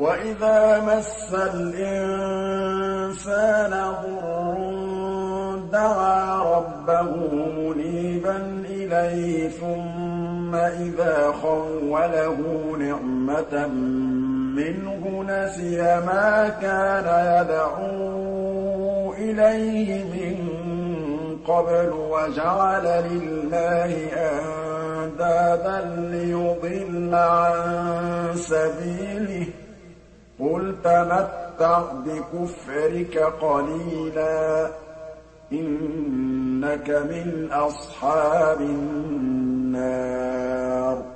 وَإِذَا مَسَّ الْإِنسَانَ ضُرٌّ دَعَا رَبَّهُ مُنِيبًا إِلَيْهِ ثُمَّ إِذَا خَوَّلَهُ نِعْمَةً مِّنْهُ نَسِيَ مَا كَانَ يَدْعُو إِلَيْهِ مِن قَبْلُ وَجَعَلَ لِلَّهِ أَندَادًا لِّيُضِلَّ عَن سَبِيلِهِ ۗ قُلْ تَمَتَّعْ بِكُفْرِكَ قَلِيلًا إِنَّكَ مِنْ أَصْحَابِ النَّارِ